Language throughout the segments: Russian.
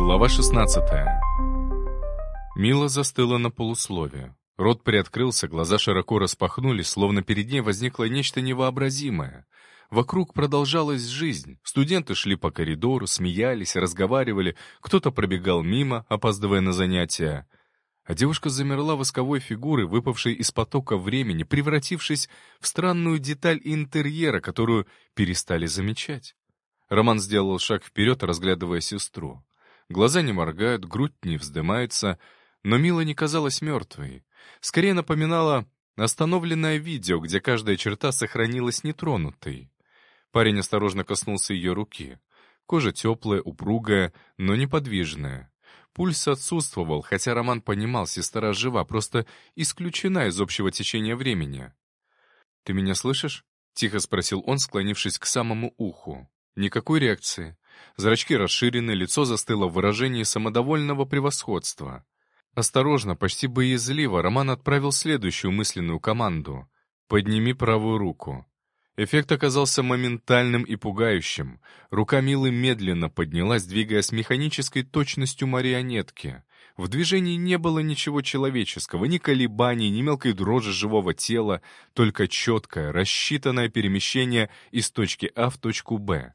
Глава 16. Мила застыла на полуслове. Рот приоткрылся, глаза широко распахнулись, словно перед ней возникло нечто невообразимое. Вокруг продолжалась жизнь. Студенты шли по коридору, смеялись, разговаривали, кто-то пробегал мимо, опаздывая на занятия. А девушка замерла восковой фигурой, выпавшей из потока времени, превратившись в странную деталь интерьера, которую перестали замечать. Роман сделал шаг вперед, разглядывая сестру. Глаза не моргают, грудь не вздымается, но Мила не казалась мертвой. Скорее напоминала остановленное видео, где каждая черта сохранилась нетронутой. Парень осторожно коснулся ее руки. Кожа теплая, упругая, но неподвижная. Пульс отсутствовал, хотя Роман понимал, сестра жива, просто исключена из общего течения времени. «Ты меня слышишь?» — тихо спросил он, склонившись к самому уху. Никакой реакции. Зрачки расширены, лицо застыло в выражении самодовольного превосходства. Осторожно, почти боязливо, Роман отправил следующую мысленную команду. «Подними правую руку». Эффект оказался моментальным и пугающим. Рука Милы медленно поднялась, двигаясь с механической точностью марионетки. В движении не было ничего человеческого, ни колебаний, ни мелкой дрожи живого тела, только четкое, рассчитанное перемещение из точки А в точку Б.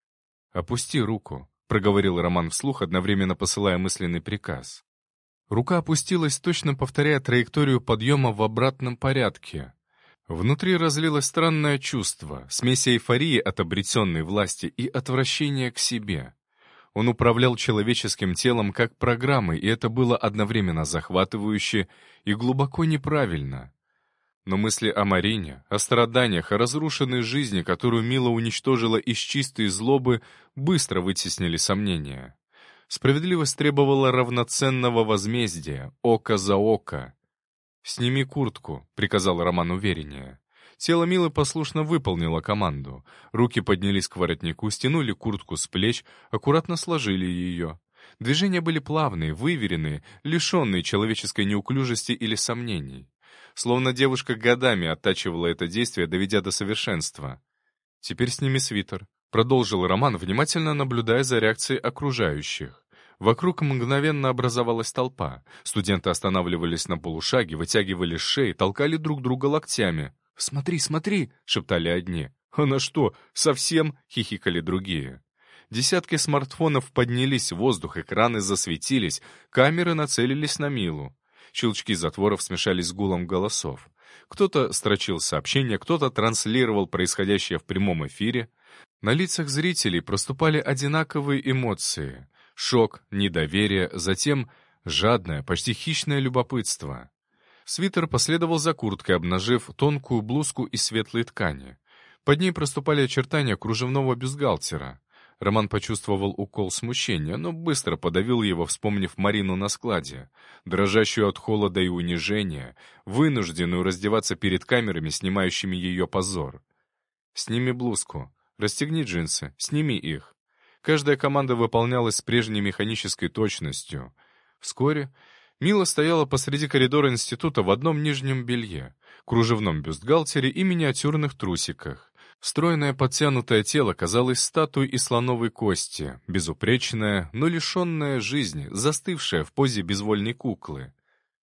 «Опусти руку», — проговорил Роман вслух, одновременно посылая мысленный приказ. Рука опустилась, точно повторяя траекторию подъема в обратном порядке. Внутри разлилось странное чувство, смесь эйфории от обретенной власти и отвращения к себе. Он управлял человеческим телом как программой, и это было одновременно захватывающе и глубоко неправильно. Но мысли о Марине, о страданиях, о разрушенной жизни, которую Мила уничтожила из чистой злобы, быстро вытеснили сомнения. Справедливость требовала равноценного возмездия, око за око. «Сними куртку», — приказал Роман увереннее. Тело Милы послушно выполнило команду. Руки поднялись к воротнику, стянули куртку с плеч, аккуратно сложили ее. Движения были плавные, выверенные, лишенные человеческой неуклюжести или сомнений. Словно девушка годами оттачивала это действие, доведя до совершенства. «Теперь сними свитер», — продолжил Роман, внимательно наблюдая за реакцией окружающих. Вокруг мгновенно образовалась толпа. Студенты останавливались на полушаге, вытягивали шеи, толкали друг друга локтями. «Смотри, смотри!» — шептали одни. «Она что, совсем?» — хихикали другие. Десятки смартфонов поднялись в воздух, экраны засветились, камеры нацелились на Милу. Щелчки затворов смешались с гулом голосов. Кто-то строчил сообщения, кто-то транслировал происходящее в прямом эфире. На лицах зрителей проступали одинаковые эмоции. Шок, недоверие, затем жадное, почти хищное любопытство. Свитер последовал за курткой, обнажив тонкую блузку из светлой ткани. Под ней проступали очертания кружевного бюстгальтера. Роман почувствовал укол смущения, но быстро подавил его, вспомнив Марину на складе, дрожащую от холода и унижения, вынужденную раздеваться перед камерами, снимающими ее позор. «Сними блузку, расстегни джинсы, сними их». Каждая команда выполнялась с прежней механической точностью. Вскоре Мила стояла посреди коридора института в одном нижнем белье, кружевном бюстгальтере и миниатюрных трусиках. Стройное подтянутое тело казалось статуей из слоновой кости, безупречное, но лишенное жизни, застывшее в позе безвольной куклы.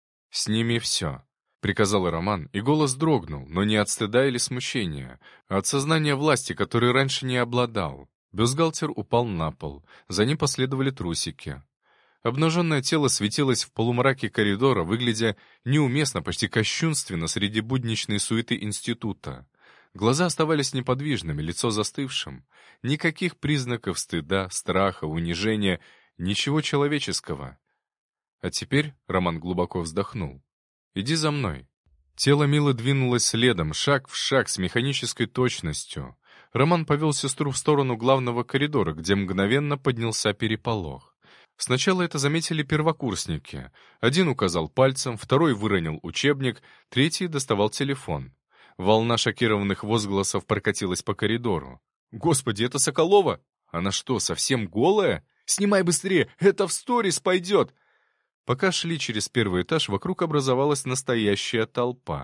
«Сними все», — приказал Роман, и голос дрогнул, но не от стыда или смущения, а от сознания власти, которой раньше не обладал. Бюстгальтер упал на пол, за ним последовали трусики. Обнаженное тело светилось в полумраке коридора, выглядя неуместно, почти кощунственно среди будничной суеты института. Глаза оставались неподвижными, лицо застывшим. Никаких признаков стыда, страха, унижения, ничего человеческого. «А теперь», — Роман глубоко вздохнул, — «иди за мной». Тело Милы двинулось следом, шаг в шаг, с механической точностью. Роман повел сестру в сторону главного коридора, где мгновенно поднялся переполох. Сначала это заметили первокурсники. Один указал пальцем, второй выронил учебник, третий доставал телефон. Волна шокированных возгласов прокатилась по коридору. «Господи, это Соколова! Она что, совсем голая? Снимай быстрее, это в сторис пойдет!» Пока шли через первый этаж, вокруг образовалась настоящая толпа.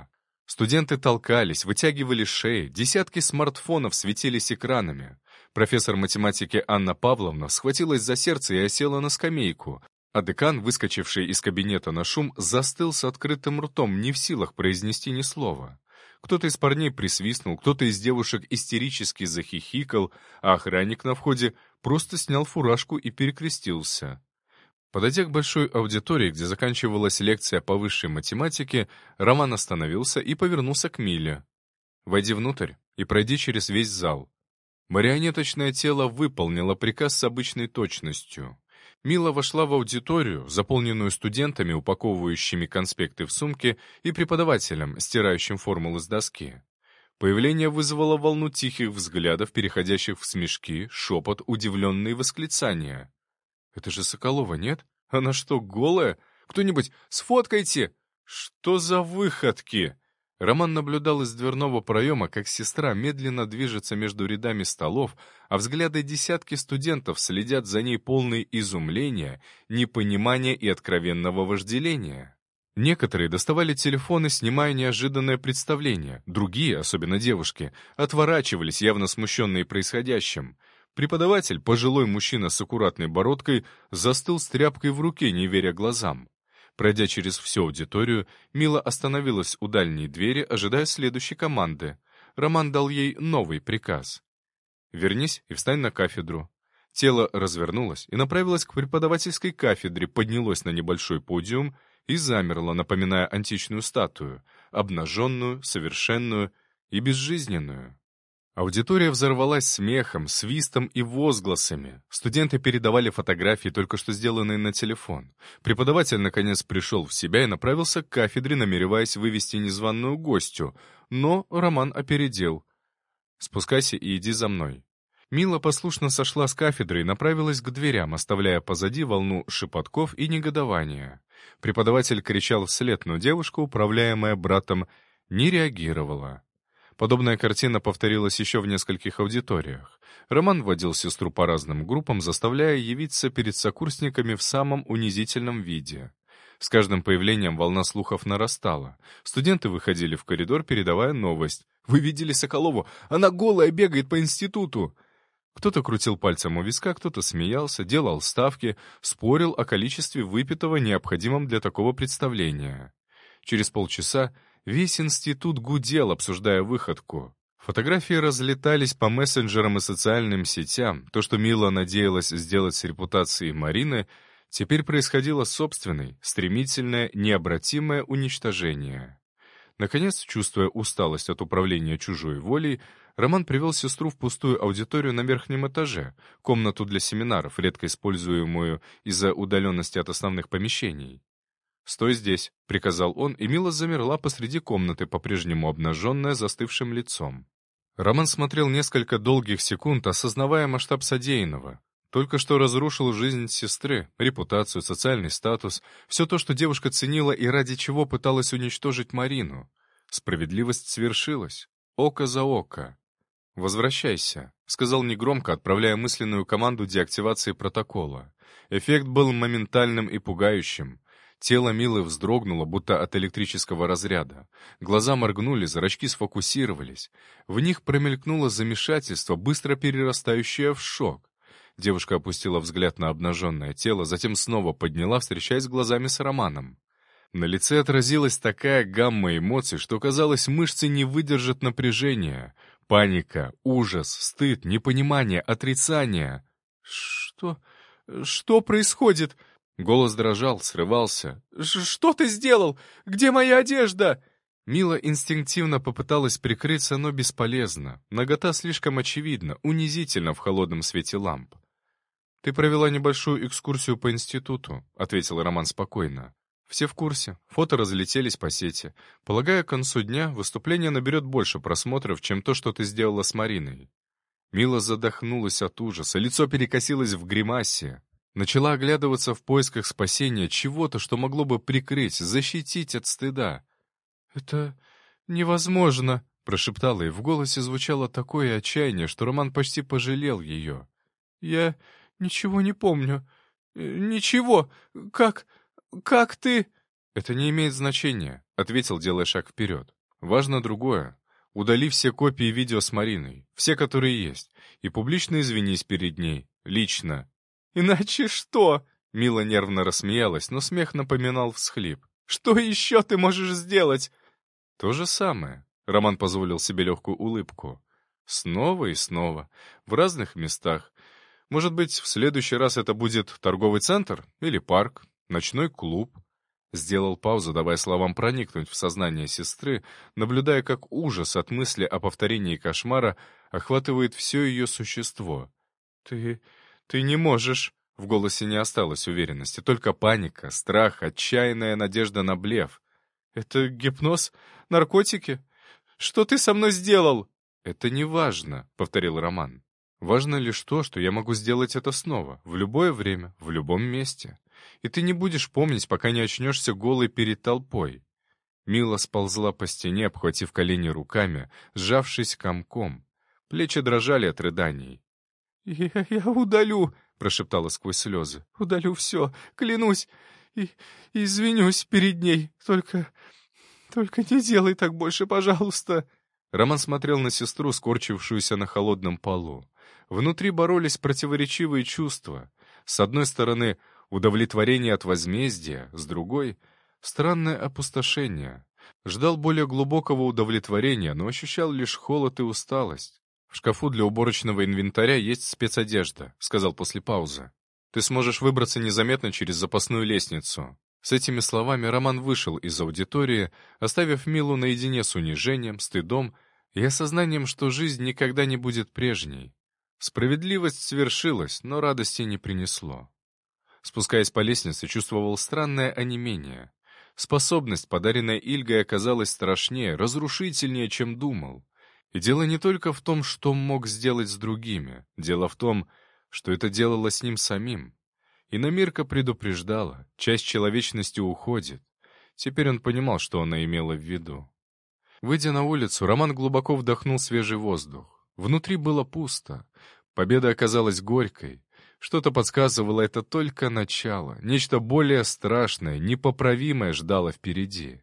Студенты толкались, вытягивали шеи, десятки смартфонов светились экранами. Профессор математики Анна Павловна схватилась за сердце и осела на скамейку, а декан, выскочивший из кабинета на шум, застыл с открытым ртом, не в силах произнести ни слова. Кто-то из парней присвистнул, кто-то из девушек истерически захихикал, а охранник на входе просто снял фуражку и перекрестился. Подойдя к большой аудитории, где заканчивалась лекция по высшей математике, Роман остановился и повернулся к Миле. «Войди внутрь и пройди через весь зал». Марионеточное тело выполнило приказ с обычной точностью. Мила вошла в аудиторию, заполненную студентами, упаковывающими конспекты в сумки, и преподавателем, стирающим формулы с доски. Появление вызвало волну тихих взглядов, переходящих в смешки, шепот, удивленные восклицания. «Это же Соколова, нет? Она что, голая? Кто-нибудь сфоткайте!» «Что за выходки?» Роман наблюдал из дверного проема, как сестра медленно движется между рядами столов, а взгляды десятки студентов следят за ней полные изумления, непонимания и откровенного вожделения. Некоторые доставали телефоны, снимая неожиданное представление, другие, особенно девушки, отворачивались, явно смущенные происходящим. Преподаватель, пожилой мужчина с аккуратной бородкой, застыл с тряпкой в руке, не веря глазам. Пройдя через всю аудиторию, Мила остановилась у дальней двери, ожидая следующей команды. Роман дал ей новый приказ. «Вернись и встань на кафедру». Тело развернулось и направилось к преподавательской кафедре, поднялось на небольшой подиум и замерло, напоминая античную статую, обнаженную, совершенную и безжизненную. Аудитория взорвалась смехом, свистом и возгласами. Студенты передавали фотографии, только что сделанные на телефон. Преподаватель, наконец, пришел в себя и направился к кафедре, намереваясь вывести незваную гостью, но Роман опередил. «Спускайся и иди за мной». Мила послушно сошла с кафедры и направилась к дверям, оставляя позади волну шепотков и негодования. Преподаватель кричал вслед, но девушка, управляемая братом, не реагировала. Подобная картина повторилась еще в нескольких аудиториях. Роман вводил сестру по разным группам, заставляя явиться перед сокурсниками в самом унизительном виде. С каждым появлением волна слухов нарастала. Студенты выходили в коридор, передавая новость. «Вы видели Соколову? Она голая бегает по институту!» Кто-то крутил пальцем у виска, кто-то смеялся, делал ставки, спорил о количестве выпитого, необходимом для такого представления. Через полчаса весь институт гудел, обсуждая выходку. Фотографии разлетались по мессенджерам и социальным сетям. То, что Мила надеялась сделать с репутацией Марины, теперь происходило собственное, стремительное, необратимое уничтожение. Наконец, чувствуя усталость от управления чужой волей, Роман привел сестру в пустую аудиторию на верхнем этаже, комнату для семинаров, редко используемую из-за удаленности от основных помещений. «Стой здесь», — приказал он, и Мила замерла посреди комнаты, по-прежнему обнаженная, застывшим лицом. Роман смотрел несколько долгих секунд, осознавая масштаб содеянного. Только что разрушил жизнь сестры, репутацию, социальный статус, все то, что девушка ценила и ради чего пыталась уничтожить Марину. Справедливость свершилась. Око за око. «Возвращайся», — сказал негромко, отправляя мысленную команду деактивации протокола. Эффект был моментальным и пугающим. Тело Милы вздрогнуло, будто от электрического разряда. Глаза моргнули, зрачки сфокусировались. В них промелькнуло замешательство, быстро перерастающее в шок. Девушка опустила взгляд на обнаженное тело, затем снова подняла, встречаясь глазами с Романом. На лице отразилась такая гамма эмоций, что, казалось, мышцы не выдержат напряжения. Паника, ужас, стыд, непонимание, отрицание. «Что происходит?» Голос дрожал, срывался. «Что ты сделал? Где моя одежда?» Мила инстинктивно попыталась прикрыться, но бесполезно. Нагота слишком очевидна, унизительно в холодном свете ламп. «Ты провела небольшую экскурсию по институту», — ответил Роман спокойно. «Все в курсе. Фото разлетелись по сети. Полагаю, к концу дня выступление наберет больше просмотров, чем то, что ты сделала с Мариной». Мила задохнулась от ужаса, лицо перекосилось в гримасе. Начала оглядываться в поисках спасения чего-то, что могло бы прикрыть, защитить от стыда. «Это невозможно», — прошептала, и в голосе звучало такое отчаяние, что Роман почти пожалел ее. «Я ничего не помню. Ничего. Как ты...» «Это не имеет значения», — ответил, делая шаг вперед. Важно другое. Удали все копии видео с Мариной, все, которые есть, и публично извинись перед ней, лично. «Иначе что?» Мила нервно рассмеялась, но смех напоминал всхлип. «Что еще ты можешь сделать?» То же самое. Роман позволил себе легкую улыбку. Снова и снова, в разных местах. Может быть, в следующий раз это будет торговый центр или парк, ночной клуб. Сделал паузу, давая словам проникнуть в сознание сестры, наблюдая, как ужас от мысли о повторении кошмара охватывает все ее существо. «Ты не можешь». В голосе не осталось уверенности, только паника, страх, отчаянная надежда на блеф. «Это гипноз? Наркотики? Что ты со мной сделал?» «Это не важно», — повторил Роман. «Важно лишь то, что я могу сделать это снова, в любое время, в любом месте. И ты не будешь помнить, пока не очнешься голой перед толпой». Мила сползла по стене, обхватив колени руками, сжавшись комком. Плечи дрожали от рыданий. «Я удалю», — прошептала сквозь слезы. «Удалю все, клянусь, и извинюсь перед ней. Только не делай так больше, пожалуйста». Роман смотрел на сестру, скорчившуюся на холодном полу. Внутри боролись противоречивые чувства. С одной стороны, удовлетворение от возмездия, с другой — странное опустошение. Ждал более глубокого удовлетворения, но ощущал лишь холод и усталость. «В шкафу для уборочного инвентаря есть спецодежда», — сказал после паузы. «Ты сможешь выбраться незаметно через запасную лестницу». С этими словами Роман вышел из аудитории, оставив Милу наедине с унижением, стыдом и осознанием, что жизнь никогда не будет прежней. Справедливость свершилась, но радости не принесло. Спускаясь по лестнице, чувствовал странное онемение. Способность, подаренная Ильгой, оказалась страшнее, разрушительнее, чем думал. И дело не только в том, что мог сделать с другими. Дело в том, что это делало с ним самим. Иномирка предупреждала, часть человечности уходит. Теперь он понимал, что она имела в виду. Выйдя на улицу, Роман глубоко вдохнул свежий воздух. Внутри было пусто. Победа оказалась горькой. Что-то подсказывало, это только начало. Нечто более страшное, непоправимое ждало впереди.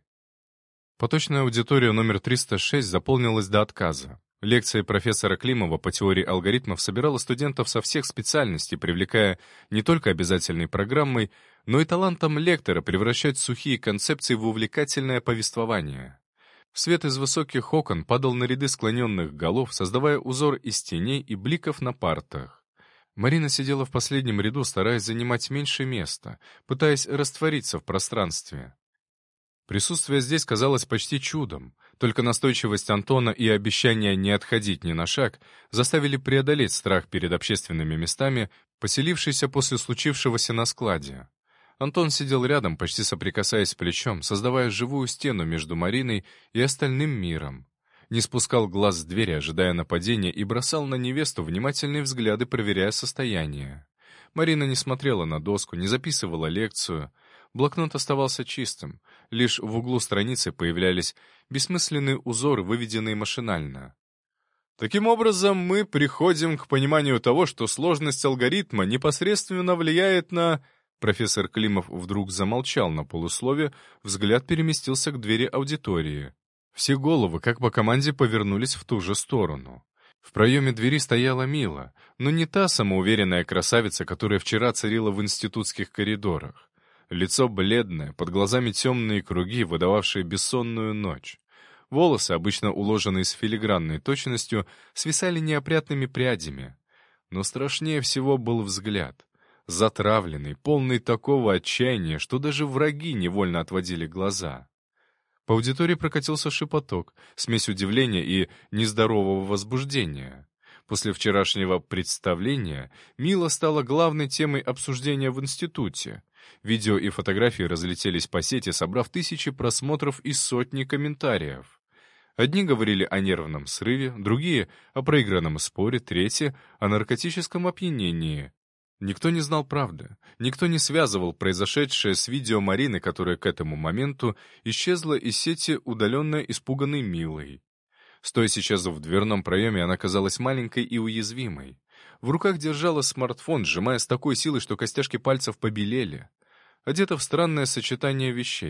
Поточная аудитория номер 306 заполнилась до отказа. Лекция профессора Климова по теории алгоритмов собирала студентов со всех специальностей, привлекая не только обязательной программой, но и талантом лектора превращать сухие концепции в увлекательное повествование. Свет из высоких окон падал на ряды склоненных голов, создавая узор из теней и бликов на партах. Марина сидела в последнем ряду, стараясь занимать меньше места, пытаясь раствориться в пространстве. Присутствие здесь казалось почти чудом, только настойчивость Антона и обещание не отходить ни на шаг заставили преодолеть страх перед общественными местами, поселившийся после случившегося на складе. Антон сидел рядом, почти соприкасаясь плечом, создавая живую стену между Мариной и остальным миром. Не спускал глаз с двери, ожидая нападения, и бросал на невесту внимательные взгляды, проверяя состояние. Марина не смотрела на доску, не записывала лекцию. Блокнот оставался чистым. Лишь в углу страницы появлялись бессмысленные узоры, выведенные машинально. Таким образом, мы приходим к пониманию того, что сложность алгоритма непосредственно влияет на... Профессор Климов вдруг замолчал на полуслове, взгляд переместился к двери аудитории. Все головы, как по команде, повернулись в ту же сторону. В проеме двери стояла Мила, но не та самоуверенная красавица, которая вчера царила в институтских коридорах. Лицо бледное, под глазами темные круги, выдававшие бессонную ночь. Волосы, обычно уложенные с филигранной точностью, свисали неопрятными прядями. Но страшнее всего был взгляд. Затравленный, полный такого отчаяния, что даже враги невольно отводили глаза. По аудитории прокатился шепоток, смесь удивления и нездорового возбуждения. После вчерашнего представления Мила стала главной темой обсуждения в институте. Видео и фотографии разлетелись по сети, собрав тысячи просмотров и сотни комментариев. Одни говорили о нервном срыве, другие — о проигранном споре, третьи — о наркотическом опьянении. Никто не знал правды, никто не связывал произошедшее с видео Марины, которая к этому моменту исчезла из сети, удаленно испуганной Милой. Стоя сейчас в дверном проеме, она казалась маленькой и уязвимой. В руках держала смартфон, сжимая с такой силой, что костяшки пальцев побелели. Одета в странное сочетание вещей.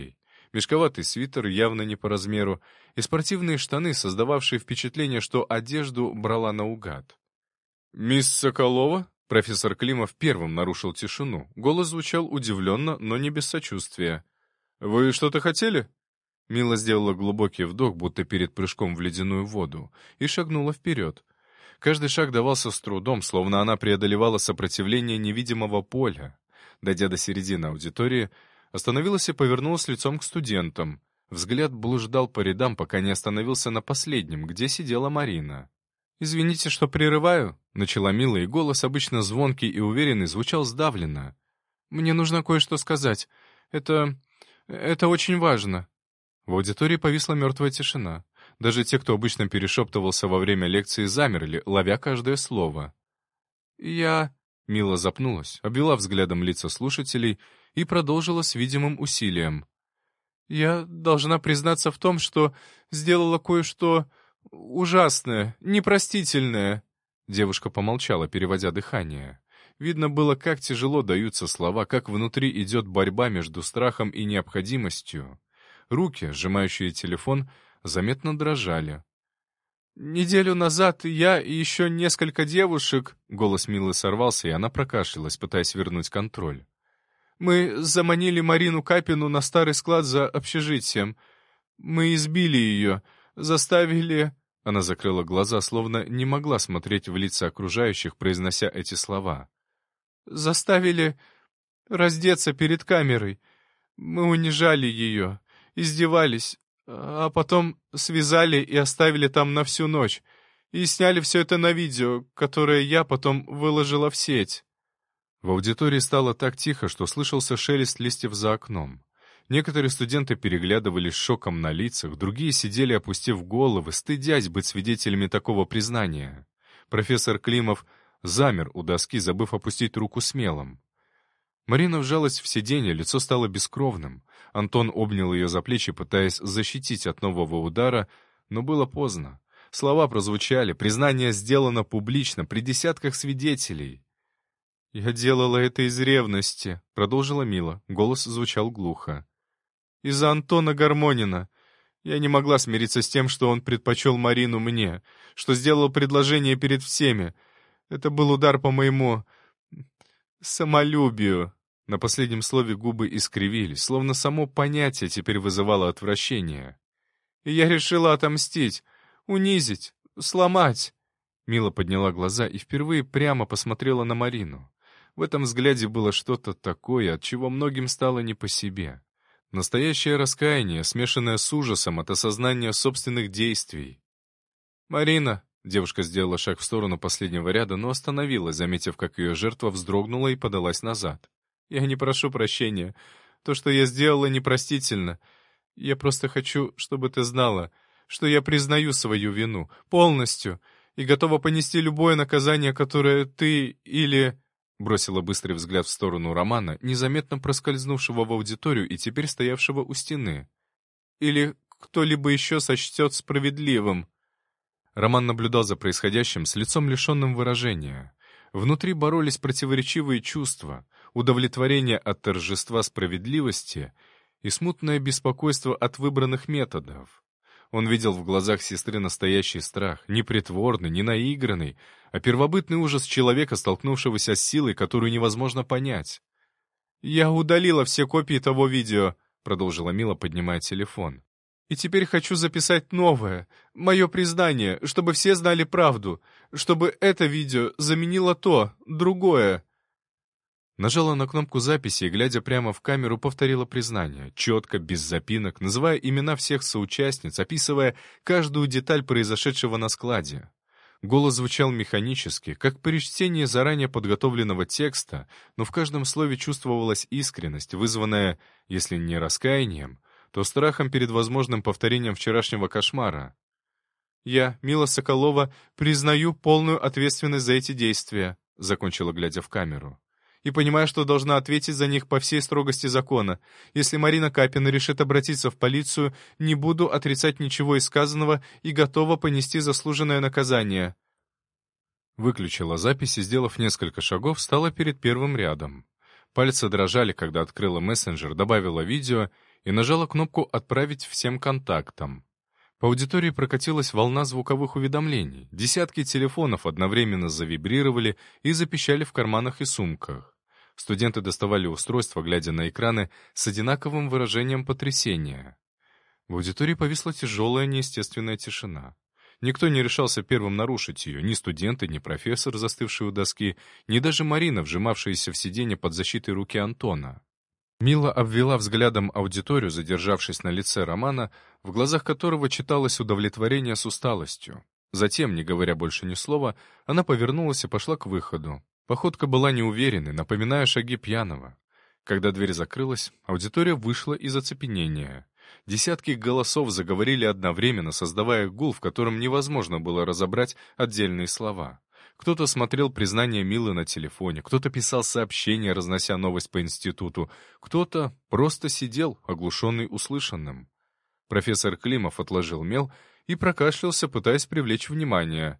Мешковатый свитер, явно не по размеру, и спортивные штаны, создававшие впечатление, что одежду брала наугад. «Мисс Соколова?» Профессор Климов первым нарушил тишину. Голос звучал удивленно, но не без сочувствия. «Вы что-то хотели?» Мила сделала глубокий вдох, будто перед прыжком в ледяную воду, и шагнула вперед. Каждый шаг давался с трудом, словно она преодолевала сопротивление невидимого поля. Дойдя до середины аудитории, остановилась и повернулась лицом к студентам. Взгляд блуждал по рядам, пока не остановился на последнем, где сидела Марина. «Извините, что прерываю», — начала Мила, и голос, обычно звонкий и уверенный, звучал сдавленно. «Мне нужно кое-что сказать. Это очень важно». В аудитории повисла мертвая тишина. Даже те, кто обычно перешептывался во время лекции, замерли, ловя каждое слово. Мила запнулась, обвела взглядом лица слушателей и продолжила с видимым усилием. «Я должна признаться в том, что сделала кое-что ужасное, непростительное». Девушка помолчала, переводя дыхание. Видно было, как тяжело даются слова, как внутри идет борьба между страхом и необходимостью. Руки, сжимающие телефон, заметно дрожали. «Неделю назад я и еще несколько девушек...» Голос Милы сорвался, и она прокашлялась, пытаясь вернуть контроль. «Мы заманили Марину Капину на старый склад за общежитием. Мы избили ее, заставили...» Она закрыла глаза, словно не могла смотреть в лица окружающих, произнося эти слова. «Заставили раздеться перед камерой. Мы унижали ее, издевались, а потом связали и оставили там на всю ночь. И сняли все это на видео, которое я потом выложила в сеть». В аудитории стало так тихо, что слышался шелест листьев за окном. Некоторые студенты переглядывались с шоком на лицах, другие сидели, опустив головы, стыдясь быть свидетелями такого признания. Профессор Климов замер у доски, забыв опустить руку с мелом. Марина вжалась в сиденье, лицо стало бескровным. Антон обнял ее за плечи, пытаясь защитить от нового удара, но было поздно. Слова прозвучали, признание сделано публично, при десятках свидетелей. «Я делала это из ревности», — продолжила Мила. Голос звучал глухо. «Из-за Антона Гармонина. Я не могла смириться с тем, что он предпочел Марину мне, что сделал предложение перед всеми. Это был удар по моему... самолюбию». На последнем слове губы искривились, словно само понятие теперь вызывало отвращение. «И я решила отомстить, унизить, сломать». Мила подняла глаза и впервые прямо посмотрела на Марину. В этом взгляде было что-то такое, от чего многим стало не по себе. Настоящее раскаяние, смешанное с ужасом от осознания собственных действий. «Марина!» — девушка сделала шаг в сторону последнего ряда, но остановилась, заметив, как ее жертва вздрогнула и подалась назад. «Я не прошу прощения. То, что я сделала, непростительно. Я просто хочу, чтобы ты знала, что я признаю свою вину полностью и готова понести любое наказание, которое ты или...» Бросила быстрый взгляд в сторону Романа, незаметно проскользнувшего в аудиторию и теперь стоявшего у стены. «Или кто-либо еще сочтет справедливым». Роман наблюдал за происходящим с лицом лишенным выражения. Внутри боролись противоречивые чувства, удовлетворение от торжества справедливости и смутное беспокойство от выбранных методов. Он видел в глазах сестры настоящий страх, не притворный, не наигранный, а первобытный ужас человека, столкнувшегося с силой, которую невозможно понять. «Я удалила все копии того видео», — продолжила Мила, поднимая телефон. «И теперь хочу записать новое, мое признание, чтобы все знали правду, чтобы это видео заменило то, другое». Нажала на кнопку записи и, глядя прямо в камеру, повторила признание, четко, без запинок, называя имена всех соучастниц, описывая каждую деталь произошедшего на складе. Голос звучал механически, как при чтении заранее подготовленного текста, но в каждом слове чувствовалась искренность, вызванная, если не раскаянием, то страхом перед возможным повторением вчерашнего кошмара. «Я, Мила Соколова, признаю полную ответственность за эти действия», — закончила, глядя в камеру. «И понимаю, что должна ответить за них по всей строгости закона. Если Марина Капина решит обратиться в полицию, не буду отрицать ничего из сказанного и готова понести заслуженное наказание». Выключила запись и, сделав несколько шагов, встала перед первым рядом. Пальцы дрожали, когда открыла мессенджер, добавила видео и нажала кнопку «Отправить всем контактам». По аудитории прокатилась волна звуковых уведомлений. Десятки телефонов одновременно завибрировали и запищали в карманах и сумках. Студенты доставали устройства, глядя на экраны с одинаковым выражением потрясения. В аудитории повисла тяжелая неестественная тишина. Никто не решался первым нарушить ее, ни студенты, ни профессор, застывший у доски, ни даже Марина, вжимавшаяся в сиденье под защитой руки Антона. Мила обвела взглядом аудиторию, задержавшись на лице Романа, в глазах которого читалось удовлетворение с усталостью. Затем, не говоря больше ни слова, она повернулась и пошла к выходу. Походка была неуверенной, напоминая шаги пьяного. Когда дверь закрылась, аудитория вышла из оцепенения. Десятки голосов заговорили одновременно, создавая гул, в котором невозможно было разобрать отдельные слова. Кто-то смотрел признание Милы на телефоне, кто-то писал сообщения, разнося новость по институту, кто-то просто сидел, оглушенный услышанным. Профессор Климов отложил мел и прокашлялся, пытаясь привлечь внимание.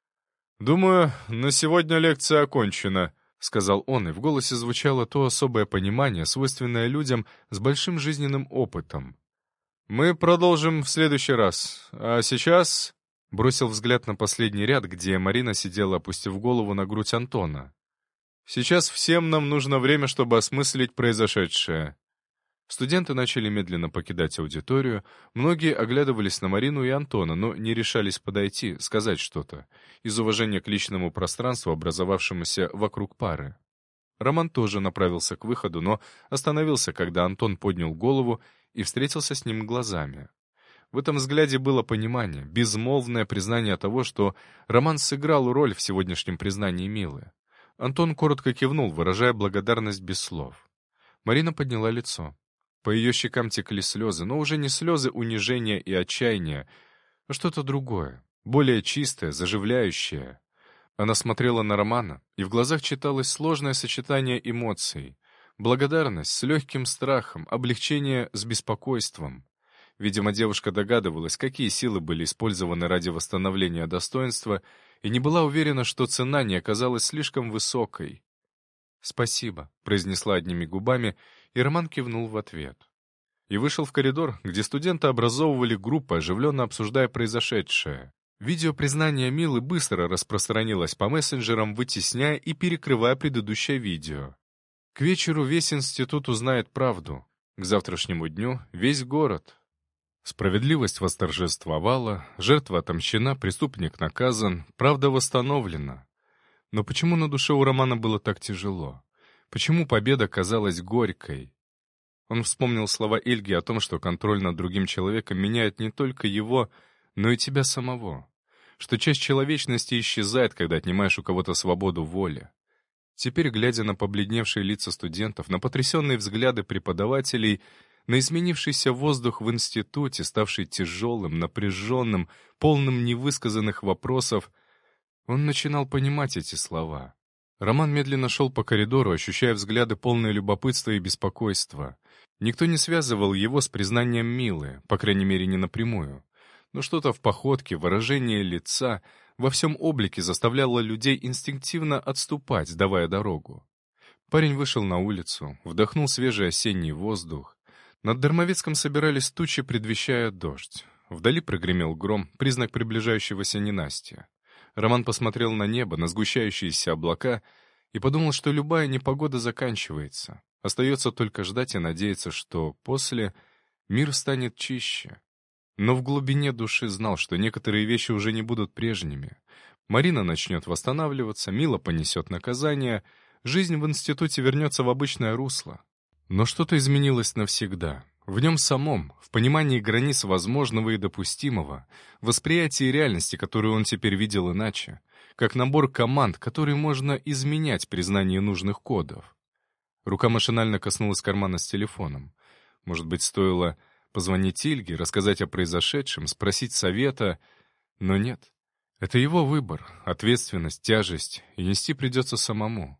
«Думаю, на сегодня лекция окончена», — сказал он, и в голосе звучало то особое понимание, свойственное людям с большим жизненным опытом. «Мы продолжим в следующий раз, а сейчас...» Бросил взгляд на последний ряд, где Марина сидела, опустив голову на грудь Антона. «Сейчас всем нам нужно время, чтобы осмыслить произошедшее». Студенты начали медленно покидать аудиторию, многие оглядывались на Марину и Антона, но не решались подойти, сказать что-то, из уважения к личному пространству, образовавшемуся вокруг пары. Роман тоже направился к выходу, но остановился, когда Антон поднял голову и встретился с ним глазами. В этом взгляде было понимание, безмолвное признание того, что Роман сыграл роль в сегодняшнем признании Милы. Антон коротко кивнул, выражая благодарность без слов. Марина подняла лицо. По ее щекам текли слезы, но уже не слезы унижения и отчаяния, а что-то другое, более чистое, заживляющее. Она смотрела на Романа, и в глазах читалось сложное сочетание эмоций. Благодарность с легким страхом, облегчение с беспокойством. Видимо, девушка догадывалась, какие силы были использованы ради восстановления достоинства, и не была уверена, что цена не оказалась слишком высокой. «Спасибо», — произнесла одними губами, и Роман кивнул в ответ. И вышел в коридор, где студенты образовывали группы, оживленно обсуждая произошедшее. Видео признания Милы быстро распространилось по мессенджерам, вытесняя и перекрывая предыдущее видео. К вечеру весь институт узнает правду. К завтрашнему дню — весь город. Справедливость восторжествовала, жертва отомщена, преступник наказан, правда восстановлена. Но почему на душе у Романа было так тяжело? Почему победа казалась горькой? Он вспомнил слова Эльги о том, что контроль над другим человеком меняет не только его, но и тебя самого. Что часть человечности исчезает, когда отнимаешь у кого-то свободу воли. Теперь, глядя на побледневшие лица студентов, на потрясенные взгляды преподавателей, на изменившийся воздух в институте, ставший тяжелым, напряженным, полным невысказанных вопросов, он начинал понимать эти слова. Роман медленно шел по коридору, ощущая взгляды полные любопытства и беспокойства. Никто не связывал его с признанием Милы, по крайней мере, не напрямую. Но что-то в походке, выражении лица, во всем облике заставляло людей инстинктивно отступать, давая дорогу. Парень вышел на улицу, вдохнул свежий осенний воздух. Над Дармовецком собирались тучи, предвещая дождь. Вдали прогремел гром, признак приближающегося ненастья. Роман посмотрел на небо, на сгущающиеся облака, и подумал, что любая непогода заканчивается. Остается только ждать и надеяться, что после мир станет чище. Но в глубине души знал, что некоторые вещи уже не будут прежними. Марина начнет восстанавливаться, Мила понесет наказание, жизнь в институте вернется в обычное русло. Но что-то изменилось навсегда. В нем самом, в понимании границ возможного и допустимого, восприятии реальности, которую он теперь видел иначе, как набор команд, которые можно изменять при знании нужных кодов. Рука машинально коснулась кармана с телефоном. Может быть, стоило позвонить Ильге, рассказать о произошедшем, спросить совета, но нет. Это его выбор, ответственность, тяжесть, и нести придется самому.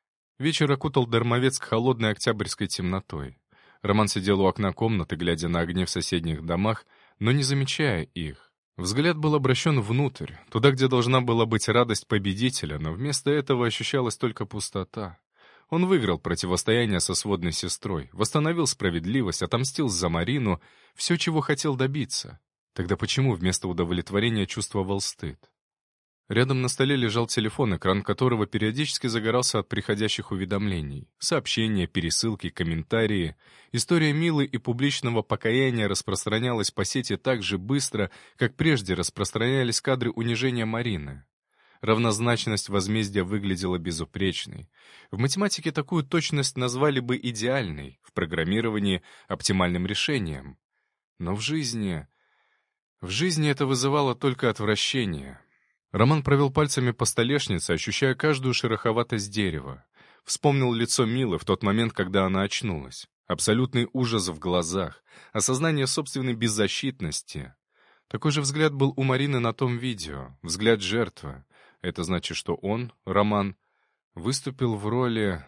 Вечер окутал Дармовецк холодной октябрьской темнотой. Роман сидел у окна комнаты, глядя на огни в соседних домах, но не замечая их. Взгляд был обращен внутрь, туда, где должна была быть радость победителя, но вместо этого ощущалась только пустота. Он выиграл противостояние со сводной сестрой, восстановил справедливость, отомстил за Марину, все, чего хотел добиться. Тогда почему вместо удовлетворения чувствовал стыд? Рядом на столе лежал телефон, экран которого периодически загорался от приходящих уведомлений. Сообщения, пересылки, комментарии. История Милы и публичного покаяния распространялась по сети так же быстро, как прежде распространялись кадры унижения Марины. Равнозначность возмездия выглядела безупречной. В математике такую точность назвали бы идеальной, в программировании — оптимальным решением. Но в жизни это вызывало только отвращение. Роман провел пальцами по столешнице, ощущая каждую шероховатость дерева. Вспомнил лицо Милы в тот момент, когда она очнулась. Абсолютный ужас в глазах, осознание собственной беззащитности. Такой же взгляд был у Марины на том видео, взгляд жертвы. Это значит, что он, Роман, выступил в роли...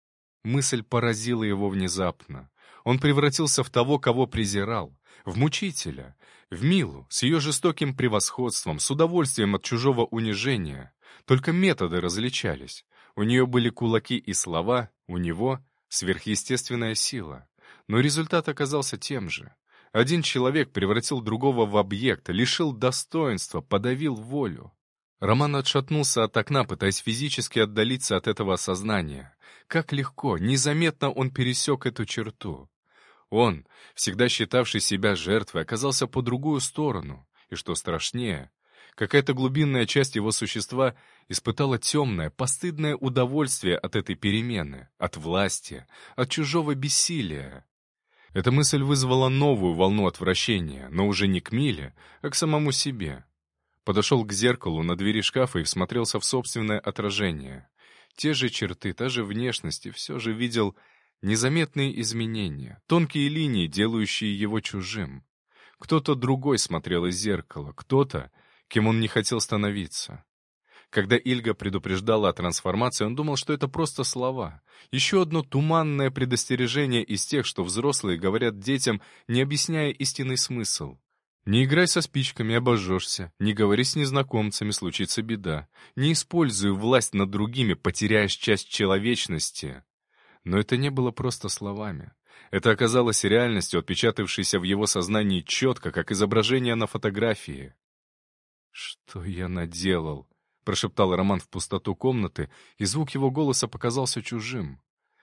Мысль поразила его внезапно. Он превратился в того, кого презирал, в мучителя, в Милу, с ее жестоким превосходством, с удовольствием от чужого унижения. Только методы различались. У нее были кулаки и слова, у него — сверхъестественная сила. Но результат оказался тем же. Один человек превратил другого в объект, лишил достоинства, подавил волю. Роман отшатнулся от окна, пытаясь физически отдалиться от этого осознания. Как легко, незаметно он пересек эту черту. Он, всегда считавший себя жертвой, оказался по другую сторону. И что страшнее, какая-то глубинная часть его существа испытала темное, постыдное удовольствие от этой перемены, от власти, от чужого бессилия. Эта мысль вызвала новую волну отвращения, но уже не к Миле, а к самому себе. Подошел к зеркалу на двери шкафа и всмотрелся в собственное отражение. Те же черты, та же внешность, и все же видел незаметные изменения, тонкие линии, делающие его чужим. Кто-то другой смотрел из зеркала, кто-то, кем он не хотел становиться. Когда Ильга предупреждала о трансформации, он думал, что это просто слова. Еще одно туманное предостережение из тех, что взрослые говорят детям, не объясняя истинный смысл. Не играй со спичками, обожжешься. Не говори с незнакомцами, случится беда. Не используй власть над другими, потеряешь часть человечности. Но это не было просто словами. Это оказалось реальностью, отпечатавшейся в его сознании четко, как изображение на фотографии. «Что я наделал?» — прошептал Роман в пустоту комнаты, и звук его голоса показался чужим.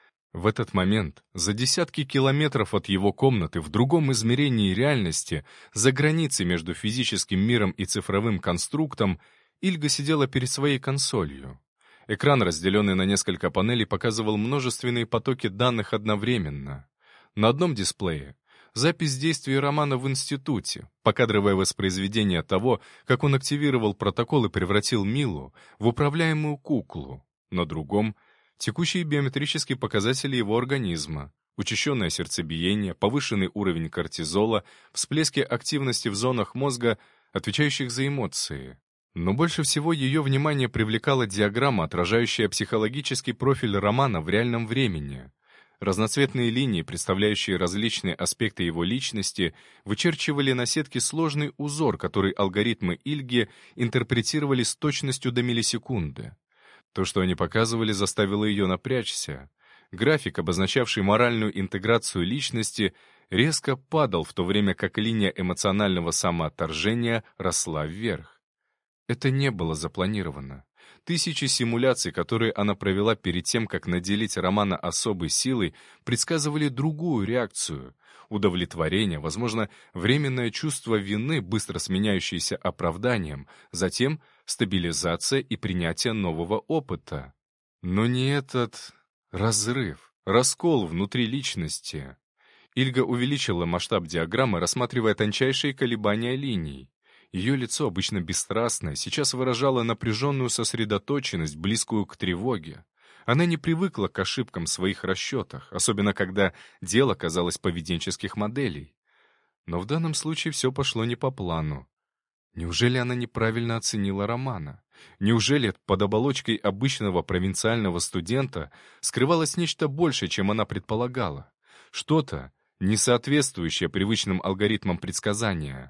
В этот момент, за десятки километров от его комнаты, в другом измерении реальности, за границей между физическим миром и цифровым конструктом, Ильга сидела перед своей консолью. Экран, разделенный на несколько панелей, показывал множественные потоки данных одновременно. На одном дисплее — запись действий Романа в институте, покадровое воспроизведение того, как он активировал протокол и превратил Милу в управляемую куклу. На другом — текущие биометрические показатели его организма, учащенное сердцебиение, повышенный уровень кортизола, всплески активности в зонах мозга, отвечающих за эмоции. Но больше всего ее внимание привлекала диаграмма, отражающая психологический профиль Романа в реальном времени. Разноцветные линии, представляющие различные аспекты его личности, вычерчивали на сетке сложный узор, который алгоритмы Ильги интерпретировали с точностью до миллисекунды. То, что они показывали, заставило ее напрячься. График, обозначавший моральную интеграцию личности, резко падал, в то время как линия эмоционального самоотторжения росла вверх. Это не было запланировано. Тысячи симуляций, которые она провела перед тем, как наделить Романа особой силой, предсказывали другую реакцию — удовлетворение, возможно, временное чувство вины, быстро сменяющееся оправданием, затем стабилизация и принятие нового опыта. Но не этот разрыв, раскол внутри личности. Ильга увеличила масштаб диаграммы, рассматривая тончайшие колебания линий. Ее лицо, обычно бесстрастное, сейчас выражало напряженную сосредоточенность, близкую к тревоге. Она не привыкла к ошибкам в своих расчетах, особенно когда дело казалось поведенческих моделей. Но в данном случае все пошло не по плану. Неужели она неправильно оценила Романа? Неужели под оболочкой обычного провинциального студента скрывалось нечто большее, чем она предполагала? Что-то, не соответствующее привычным алгоритмам предсказания.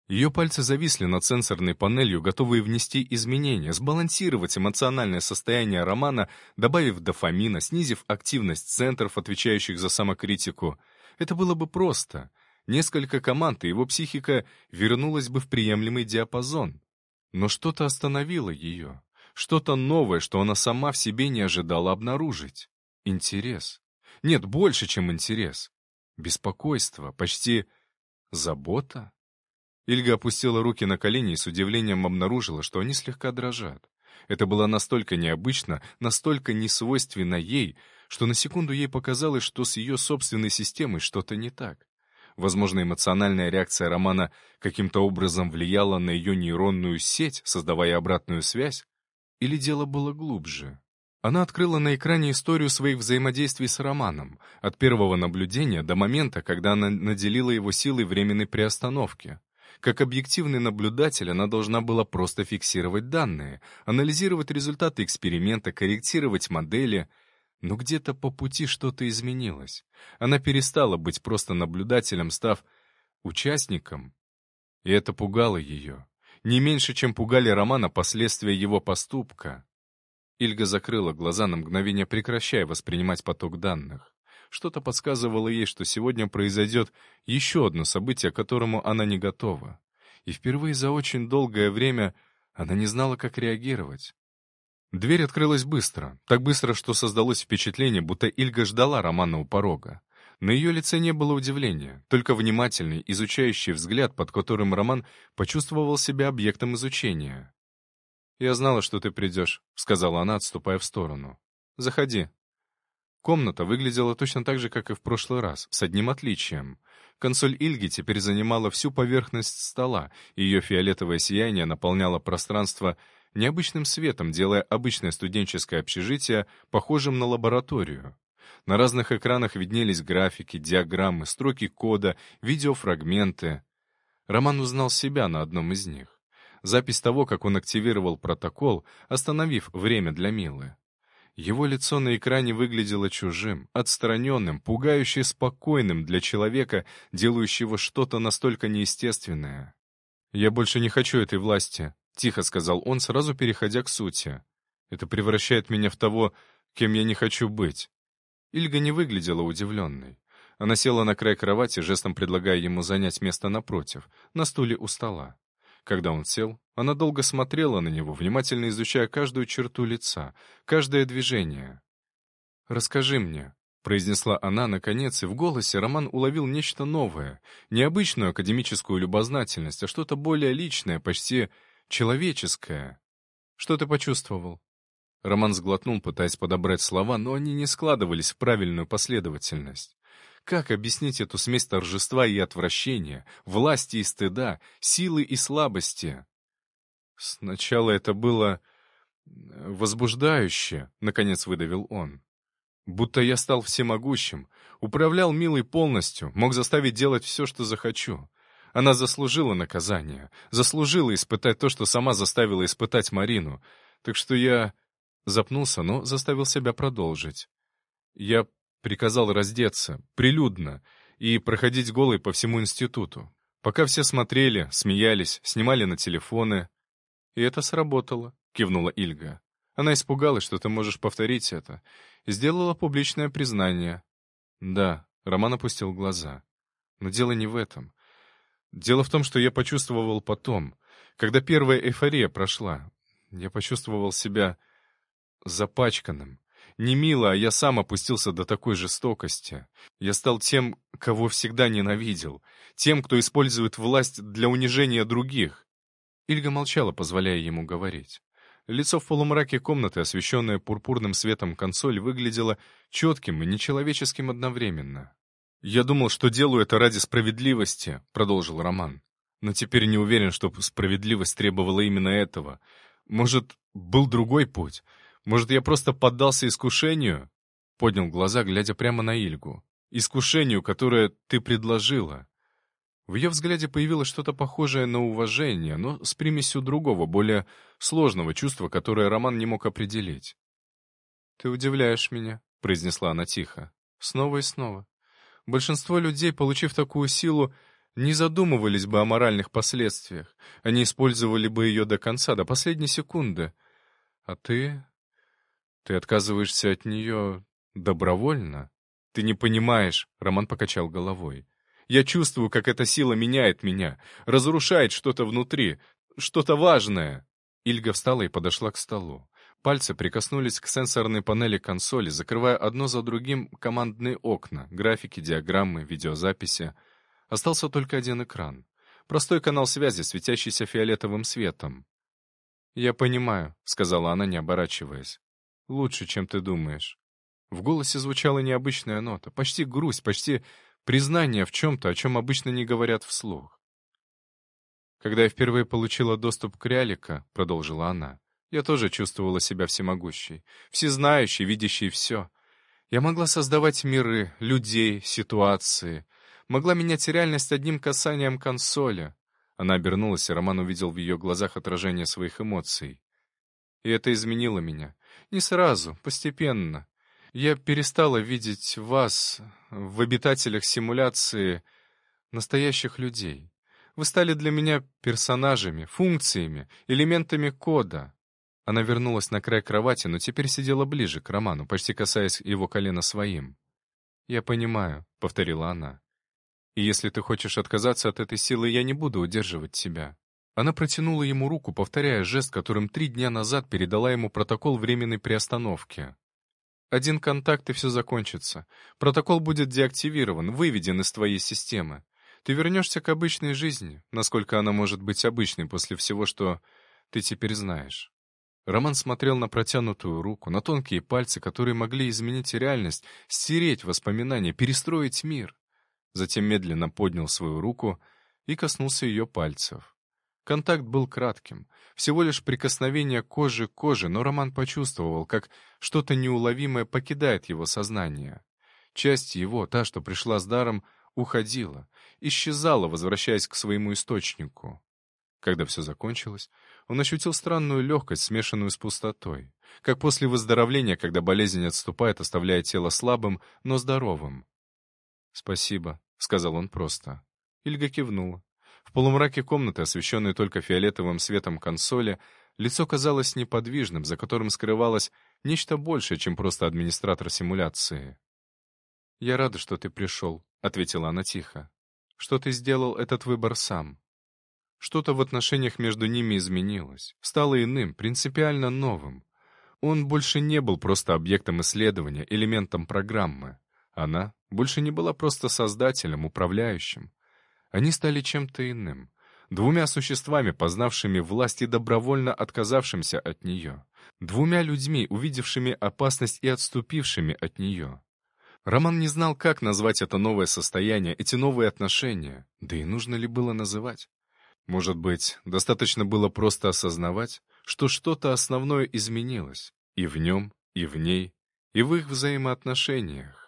Ее пальцы зависли над сенсорной панелью, готовые внести изменения, сбалансировать эмоциональное состояние Романа, добавив дофамина, снизив активность центров, отвечающих за самокритику. Это было бы просто. Несколько команд, и его психика вернулась бы в приемлемый диапазон. Но что-то остановило ее. Что-то новое, что она сама в себе не ожидала обнаружить. Интерес. Нет, больше, чем интерес. Беспокойство, почти забота. Ильга опустила руки на колени и с удивлением обнаружила, что они слегка дрожат. Это было настолько необычно, настолько несвойственно ей, что на секунду ей показалось, что с ее собственной системой что-то не так. Возможно, эмоциональная реакция Романа каким-то образом влияла на ее нейронную сеть, создавая обратную связь? Или дело было глубже? Она открыла на экране историю своих взаимодействий с Романом, от первого наблюдения до момента, когда она наделила его силой временной приостановки. Как объективный наблюдатель она должна была просто фиксировать данные, анализировать результаты эксперимента, корректировать модели. Но где-то по пути что-то изменилось. Она перестала быть просто наблюдателем, став участником. И это пугало ее. Не меньше, чем пугали Романа последствия его поступка. Ильга закрыла глаза на мгновение, прекращая воспринимать поток данных. Что-то подсказывало ей, что сегодня произойдет еще одно событие, к которому она не готова. И впервые за очень долгое время она не знала, как реагировать. Дверь открылась быстро, так быстро, что создалось впечатление, будто Ильга ждала Романа у порога. На ее лице не было удивления, только внимательный, изучающий взгляд, под которым Роман почувствовал себя объектом изучения. «Я знала, что ты придешь», — сказала она, отступая в сторону. «Заходи». Комната выглядела точно так же, как и в прошлый раз, с одним отличием. Консоль Ильги теперь занимала всю поверхность стола, и ее фиолетовое сияние наполняло пространство необычным светом, делая обычное студенческое общежитие похожим на лабораторию. На разных экранах виднелись графики, диаграммы, строки кода, видеофрагменты. Роман узнал себя на одном из них. Запись того, как он активировал протокол, остановив время для Милы. Его лицо на экране выглядело чужим, отстраненным, пугающе спокойным для человека, делающего что-то настолько неестественное. «Я больше не хочу этой власти», — тихо сказал он, сразу переходя к сути. «Это превращает меня в того, кем я не хочу быть». Ильга не выглядела удивленной. Она села на край кровати, жестом предлагая ему занять место напротив, на стуле у стола. Когда он сел, она долго смотрела на него, внимательно изучая каждую черту лица, каждое движение. «Расскажи мне», — произнесла она наконец, и в голосе Роман уловил нечто новое, необычную академическую любознательность, а что-то более личное, почти человеческое. «Что ты почувствовал?» Роман сглотнул, пытаясь подобрать слова, но они не складывались в правильную последовательность. Как объяснить эту смесь торжества и отвращения, власти и стыда, силы и слабости? Сначала это было возбуждающе, наконец выдавил он. Будто я стал всемогущим, управлял Милой полностью, мог заставить делать все, что захочу. Она заслужила наказание, заслужила испытать то, что сама заставила испытать Марину. Так что я запнулся, но заставил себя продолжить. Я приказал раздеться, прилюдно, и проходить голой по всему институту. Пока все смотрели, смеялись, снимали на телефоны. «И это сработало», — кивнула Ильга. Она испугалась, что ты можешь повторить это, и сделала публичное признание. «Да», — Роман опустил глаза. «Но дело не в этом. Дело в том, что я почувствовал потом, когда первая эйфория прошла. Я почувствовал себя запачканным. Не мило, а я сам опустился до такой жестокости. Я стал тем, кого всегда ненавидел, тем, кто использует власть для унижения других». Ильга молчала, позволяя ему говорить. Лицо в полумраке комнаты, освещенное пурпурным светом консоль, выглядело четким и нечеловеческим одновременно. «Я думал, что делаю это ради справедливости», — продолжил Роман. «Но теперь не уверен, что справедливость требовала именно этого. Может, был другой путь? Может, я просто поддался искушению?» Поднял глаза, глядя прямо на Ильгу. «Искушению, которое ты предложила». В ее взгляде появилось что-то похожее на уважение, но с примесью другого, более сложного чувства, которое Роман не мог определить. «Ты удивляешь меня», — произнесла она тихо. «Снова и снова. Большинство людей, получив такую силу, не задумывались бы о моральных последствиях. Они использовали бы ее до конца, до последней секунды. А ты... Ты отказываешься от нее добровольно? Ты не понимаешь, — Роман покачал головой. Я чувствую, как эта сила меняет меня, разрушает что-то внутри, что-то важное. Ильга встала и подошла к столу. Пальцы прикоснулись к сенсорной панели консоли, закрывая одно за другим командные окна, графики, диаграммы, видеозаписи. Остался только один экран. Простой канал связи, светящийся фиолетовым светом. «Я понимаю», — сказала она, не оборачиваясь. «Лучше, чем ты думаешь». В голосе звучала необычная нота, почти грусть, почти признание в чем-то, о чем обычно не говорят вслух. «Когда я впервые получила доступ к Рялика», — продолжила она, — «я тоже чувствовала себя всемогущей, всезнающей, видящей все. Я могла создавать миры, людей, ситуации, могла менять реальность одним касанием консоли». Она обернулась, и Роман увидел в ее глазах отражение своих эмоций. И это изменило меня. Не сразу, постепенно. Я перестала видеть вас, в обитателях симуляции, настоящих людей. Вы стали для меня персонажами, функциями, элементами кода. Она вернулась на край кровати, но теперь сидела ближе к Роману, почти касаясь его колена своим. «Я понимаю», — повторила она. «И если ты хочешь отказаться от этой силы, я не буду удерживать тебя». Она протянула ему руку, повторяя жест, которым 3 дня назад передала ему протокол временной приостановки. «Один контакт, и все закончится. Протокол будет деактивирован, выведен из твоей системы. Ты вернешься к обычной жизни, насколько она может быть обычной после всего, что ты теперь знаешь». Роман смотрел на протянутую руку, на тонкие пальцы, которые могли изменить реальность, стереть воспоминания, перестроить мир. Затем медленно поднял свою руку и коснулся ее пальцев. Контакт был кратким, всего лишь прикосновение кожи к коже, но Роман почувствовал, как что-то неуловимое покидает его сознание. Часть его, та, что пришла с даром, уходила, исчезала, возвращаясь к своему источнику. Когда все закончилось, он ощутил странную легкость, смешанную с пустотой, как после выздоровления, когда болезнь отступает, оставляя тело слабым, но здоровым. «Спасибо», — сказал он просто. Ильга кивнула. В полумраке комнаты, освещенной только фиолетовым светом консоли, лицо казалось неподвижным, за которым скрывалось нечто большее, чем просто администратор симуляции. «Я рада, что ты пришел», — ответила она тихо. «Что ты сделал этот выбор сам. Что-то в отношениях между ними изменилось, стало иным, принципиально новым. Он больше не был просто объектом исследования, элементом программы. Она больше не была просто создателем, управляющим. Они стали чем-то иным, 2 существами, познавшими власть и добровольно отказавшимся от нее, 2 людьми, увидевшими опасность и отступившими от нее. Роман не знал, как назвать это новое состояние, эти новые отношения, да и нужно ли было называть. Может быть, достаточно было просто осознавать, что что-то основное изменилось и в нем, и в ней, и в их взаимоотношениях.